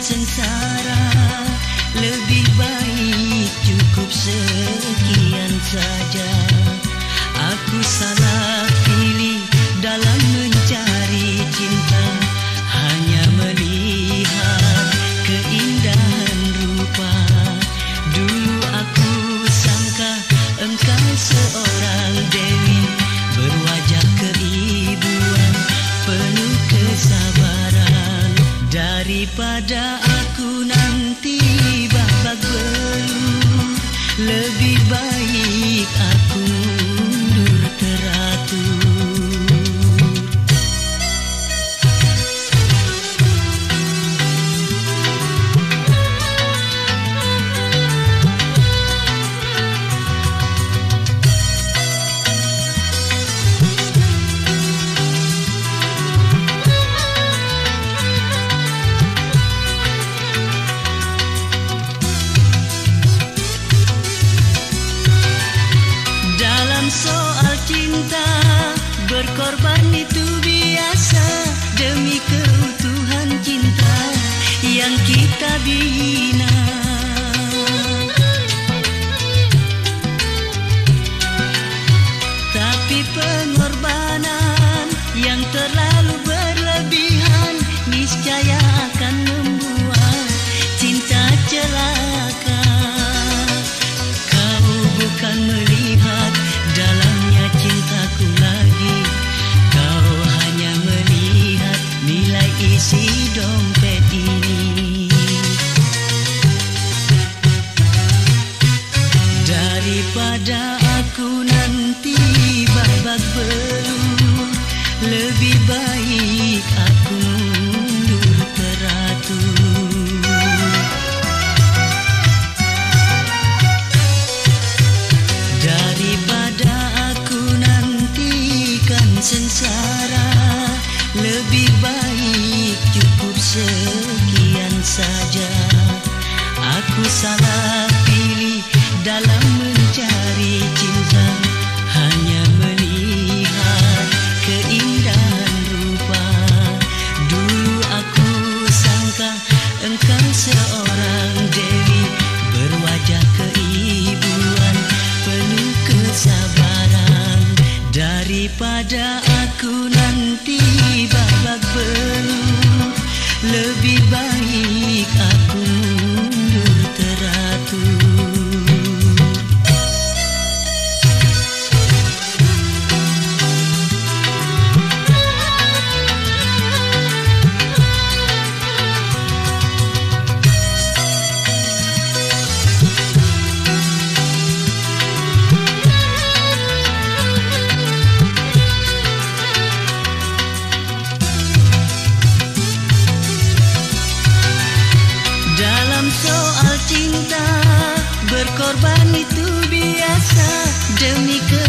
sengsara, lebih baik cukup sekian saja. Aku salah pilih dalam mencari cinta, hanya melihat keindahan rupa. Dulu aku sangka engkau seorang dewi, berwajah keibuan, penuh kesabaran. Daripada aku nanti babak belur, lebih baik aku mundur teratur. Soal cinta, berkorban itu biasa demi keutuhan cinta yang kita bina. Tapi pengorbanan yang terlalu berlebihan niscaya akan membuat cinta celaka. Kau bukan melihat dalamnya cintaku lagi, kau hanya melihat nilai isi dompet ini. Daripada aku nanti babak belur, lebih baik aku mundur teratur. Daripada aku nantikan sengsara, lebih baik cukup sekian saja. Aku salah pilih dalam mencari cinta, hanya melihat keindahan rupa. Dulu aku sangka engkau seorang dewi, berwajah keibuan, penuh kesabaran. Daripada aku nanti babak belur, lebih baik aku mundur teratur. Soal cinta, berkorban itu biasa demi